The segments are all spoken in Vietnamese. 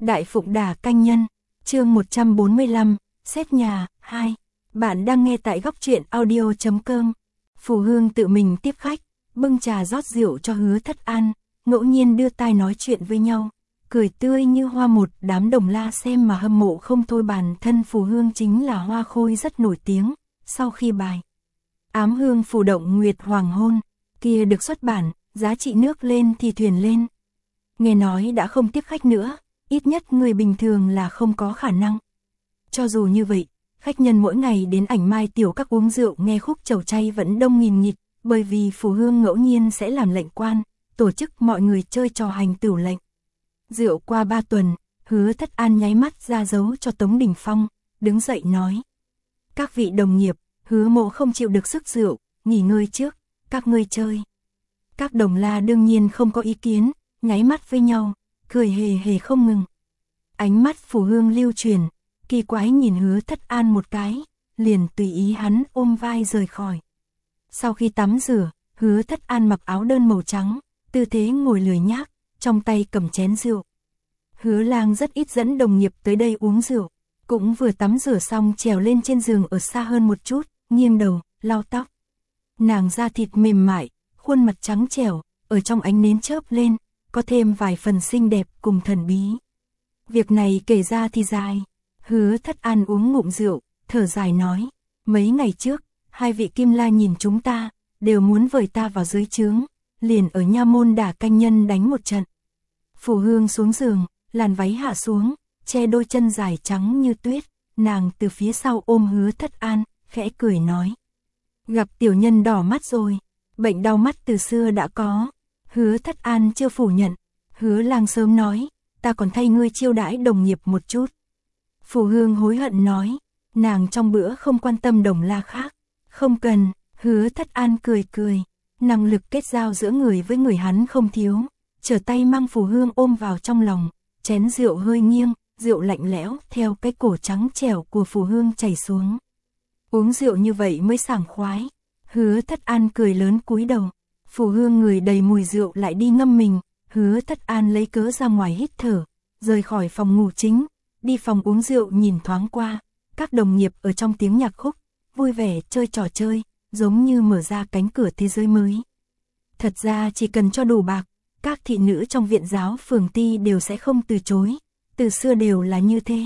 Đại Phụng Đà Canh Nhân, chương 145, xét nhà, 2. Bạn đang nghe tại góc truyện audio.com. Phù Hương tự mình tiếp khách, bưng trà rót rượu cho Hứa Thất An, ngẫu nhiên đưa tai nói chuyện với nhau, cười tươi như hoa. Một đám đồng la xem mà hâm mộ không thôi. Bản thân Phù Hương chính là hoa khôi rất nổi tiếng. Sau khi bài Ám Hương Phù Động Nguyệt Hoàng Hôn kia được xuất bản, giá trị nước lên thì thuyền lên. Nghe nói đã không tiếp khách nữa, ít nhất người bình thường là không có khả năng. Cho dù như vậy, khách nhân mỗi ngày đến Ảnh Mai Tiểu Các uống rượu nghe khúc Trầu Chay vẫn đông nghìn nghịt, bởi vì Phù Hương ngẫu nhiên sẽ làm lệnh quan, tổ chức mọi người chơi trò hành tửu lệnh. Rượu qua 3 tuần, Hứa Thất An nháy mắt ra dấu cho Tống Đình Phong, đứng dậy nói: "Các vị đồng nghiệp, Hứa Mộ không chịu được sức rượu, nghỉ ngơi trước, các ngươi chơi." Các đồng la đương nhiên không có ý kiến, nháy mắt với nhau, cười hề hề không ngừng. Ánh mắt Phù Hương lưu truyền, kỳ quái nhìn Hứa Thất An một cái, liền tùy ý hắn ôm vai rời khỏi. Sau khi tắm rửa, Hứa Thất An mặc áo đơn màu trắng, tư thế ngồi lười nhác, trong tay cầm chén rượu. Hứa Lang rất ít dẫn đồng nghiệp tới đây uống rượu, cũng vừa tắm rửa xong trèo lên trên giường ở xa hơn một chút, nghiêng đầu, lau tóc. Nàng da thịt mềm mại, khuôn mặt trắng trẻo, ở trong ánh nến chớp lên, có thêm vài phần xinh đẹp cùng thần bí. Việc này kể ra thì dài. Hứa Thất An uống ngụm rượu, thở dài nói: "Mấy ngày trước, hai vị Kim La nhìn chúng ta, đều muốn vời ta vào dưới trướng, liền ở nha môn Đả Canh Nhân đánh một trận." Phù Hương xuống giường, làn váy hạ xuống, che đôi chân dài trắng như tuyết, nàng từ phía sau ôm Hứa Thất An, khẽ cười nói: "Gặp tiểu nhân đỏ mắt rồi, bệnh đau mắt từ xưa đã có." Hứa Thất An chưa phủ nhận. Hứa Lang sớm nói: "Ta còn thay ngươi chiêu đãi đồng nghiệp một chút." Phù Hương hối hận nói, nàng trong bữa không quan tâm đồng la khác. "Không cần." Hứa Thất An cười cười, năng lực kết giao giữa người với người hắn không thiếu, trở tay mang Phù Hương ôm vào trong lòng, chén rượu hơi nghiêng, rượu lạnh lẽo theo cái cổ trắng trẻo của Phù Hương chảy xuống. Uống rượu như vậy mới sảng khoái. Hứa Thất An cười lớn cúi đầu. Phù Hương người đầy mùi rượu lại đi ngâm mình. Hứa Thất An lấy cớ ra ngoài hít thở, rời khỏi phòng ngủ chính, đi phòng uống rượu nhìn thoáng qua, các đồng nghiệp ở trong tiếng nhạc khúc, vui vẻ chơi trò chơi, giống như mở ra cánh cửa thế giới mới. Thật ra chỉ cần cho đủ bạc, các thị nữ trong viện giáo phường Ti đều sẽ không từ chối, từ xưa đều là như thế.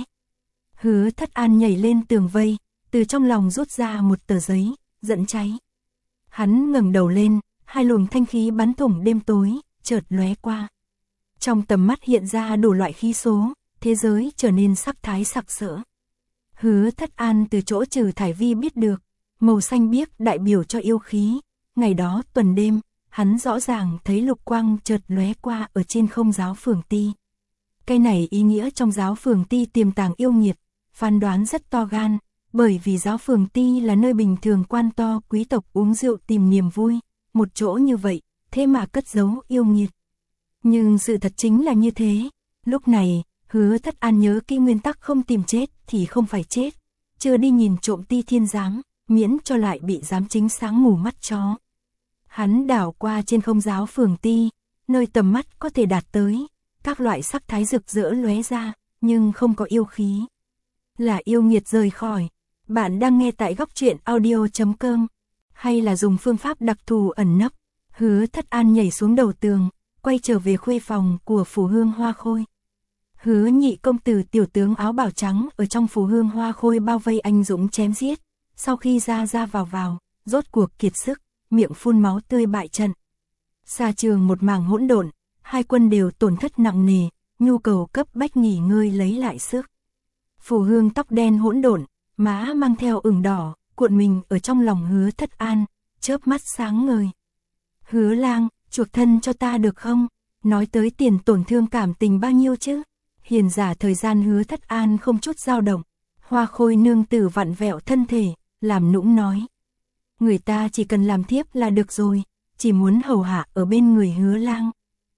Hứa Thất An nhảy lên tường vây, từ trong lòng rút ra một tờ giấy, dẫn cháy. Hắn ngẩng đầu lên, hai luồng thanh khí bắn thủng đêm tối, chợt lóe qua. Trong tầm mắt hiện ra đủ loại khí số, thế giới trở nên sắc thái sặc sỡ. Hứa Thất An từ chỗ Trừ Thải Vi biết được, màu xanh biếc đại biểu cho yêu khí. Ngày đó tuần đêm, hắn rõ ràng thấy lục quang chợt lóe qua ở trên không giáo phường Ti. Cái này ý nghĩa trong giáo phường Ti tiềm tàng yêu nghiệt, phán đoán rất to gan, bởi vì giáo phường Ti là nơi bình thường quan to quý tộc uống rượu tìm niềm vui, một chỗ như vậy, thế mà cất giấu yêu nghiệt. Nhưng sự thật chính là như thế. Lúc này, Hứa Thất An nhớ kỹ nguyên tắc không tìm chết thì không phải chết, chưa đi nhìn trộm Ti Thiên giám, miễn cho lại bị giám chính sáng mù mắt chó. Hắn đảo qua trên không giáo phường Ti, nơi tầm mắt có thể đạt tới, các loại sắc thái rực rỡ lóe ra, nhưng không có yêu khí. Là yêu nghiệt rời khỏi. Bạn đang nghe tại góc truyện audio.com, hay là dùng phương pháp đặc thù ẩn nấp. Hứa Thất An nhảy xuống đầu tường, quay trở về khuê phòng của Phù Hương Hoa Khôi. Hứa nhị công tử tiểu tướng áo bào trắng ở trong Phù Hương Hoa Khôi bao vây anh dũng chém giết, sau khi ra vào, rốt cuộc kiệt sức, miệng phun máu tươi bại trận. Xa trường một mảng hỗn độn, hai quân đều tổn thất nặng nề, nhu cầu cấp bách nghỉ ngơi lấy lại sức. Phù Hương tóc đen hỗn độn, má mang theo ửng đỏ, cuộn mình ở trong lòng Hứa Thất An, chớp mắt sáng ngời. "Hứa Lang, chuộc thân cho ta được không? Nói tới tiền tổn thương cảm tình bao nhiêu chứ?" Hiền giả thời gian Hứa Thất An không chút dao động. Hoa Khôi nương tử vặn vẹo thân thể, làm nũng nói: "Người ta chỉ cần làm thiếp là được rồi, chỉ muốn hầu hạ ở bên người Hứa Lang."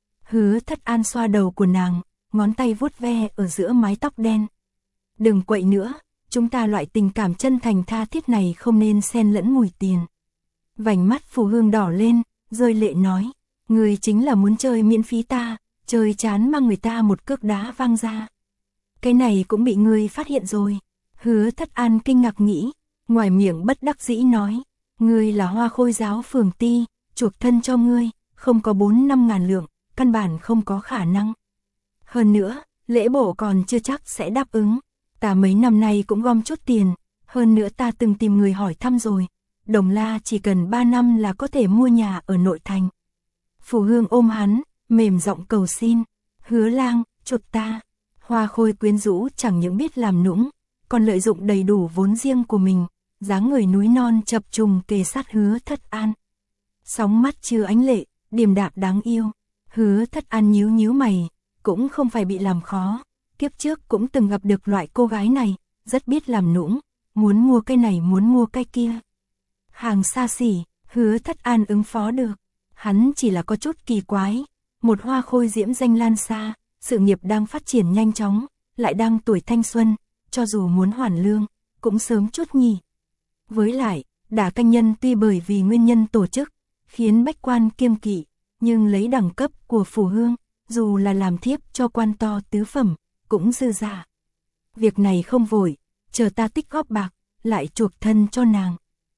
Hứa Thất An xoa đầu của nàng, ngón tay vuốt ve ở giữa mái tóc đen. "Đừng quậy nữa, chúng ta loại tình cảm chân thành tha thiết này không nên xen lẫn mùi tiền." Vành mắt Phù Hương đỏ lên, rơi lệ nói: "Người chính là muốn chơi miễn phí ta, chơi chán mang người ta một cước đá văng ra." Cái này cũng bị ngươi phát hiện rồi. Hứa Thất An kinh ngạc nghĩ, ngoài miệng bất đắc dĩ nói, ngươi là Hoa Khôi giáo phường ti, chuộc thân cho ngươi, không có 4-5 ngàn lượng, căn bản không có khả năng. Hơn nữa, lễ bổ còn chưa chắc sẽ đáp ứng, ta mấy năm nay cũng gom chút tiền, hơn nữa ta từng tìm người hỏi thăm rồi, Đồng La chỉ cần 3 năm là có thể mua nhà ở nội thành. Phù Hương ôm hắn, mềm giọng cầu xin, Hứa lang, chuộc ta. Hoa Khôi quyến rũ chẳng những biết làm nũng, còn lợi dụng đầy đủ vốn riêng của mình, dáng người núi non chập trùng kề sát Hứa Thất An. Sóng mắt chứa ánh lệ, điềm đạm đáng yêu. Hứa Thất An nhíu nhíu mày, cũng không phải bị làm khó, kiếp trước cũng từng gặp được loại cô gái này, rất biết làm nũng, muốn mua cái này muốn mua cái kia. Hàng xa xỉ, Hứa Thất An ứng phó được, hắn chỉ là có chút kỳ quái, một Hoa Khôi diễm danh lan xa, sự nghiệp đang phát triển nhanh chóng, lại đang tuổi thanh xuân, cho dù muốn hoàn lương, cũng sớm chút nhỉ. Với lại, Đả Canh Nhân tuy bởi vì nguyên nhân tổ chức, khiến bách quan kiêng kỵ, nhưng lấy đẳng cấp của Phù Hương, dù là làm thiếp cho quan to tứ phẩm, cũng dư giả. Việc này không vội, chờ ta tích góp bạc, lại chuộc thân cho nàng.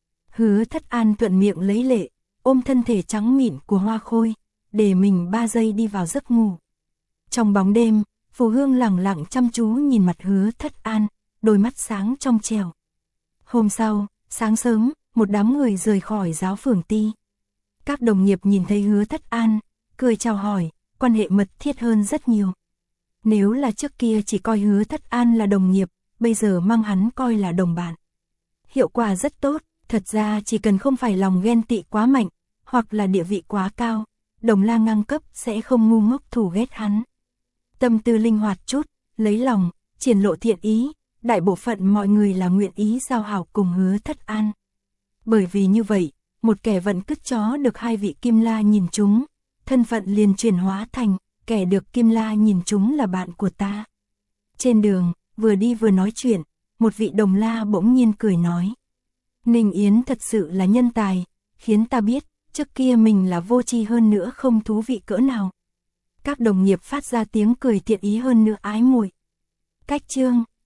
Hứa Thất An thuận miệng lấy lệ, ôm thân thể trắng mịn của Hoa Khôi, để mình 3 giây đi vào giấc ngủ. Trong bóng đêm, Phù Hương lẳng lặng chăm chú nhìn mặt Hứa Thất An, đôi mắt sáng trong trẻo. Hôm sau, sáng sớm, một đám người rời khỏi giáo phường ti. Các đồng nghiệp nhìn thấy Hứa Thất An, cười chào hỏi, quan hệ mật thiết hơn rất nhiều. Nếu là trước kia chỉ coi Hứa Thất An là đồng nghiệp, bây giờ mang hắn coi là đồng bạn. Hiệu quả rất tốt, thật ra chỉ cần không phải lòng ghen tị quá mạnh, hoặc là địa vị quá cao, Đồng La ngang cấp sẽ không ngu ngốc thù ghét hắn. Tâm tư linh hoạt chút, lấy lòng, triển lộ thiện ý, đại bộ phận mọi người là nguyện ý giao hảo cùng Hứa Thất An. Bởi vì như vậy, một kẻ vận cứt chó được 2 vị Kim La nhìn chúng, thân phận liền chuyển hóa thành kẻ được Kim La nhìn chúng là bạn của ta. Trên đường, vừa đi vừa nói chuyện, một vị Đồng La bỗng nhiên cười nói, Ninh Yến thật sự là nhân tài, khiến ta biết, trước kia mình là vô tri hơn nữa không thú vị cỡ nào. Các đồng nghiệp phát ra tiếng cười thiện ý hơn nữa ái muội. Cách chương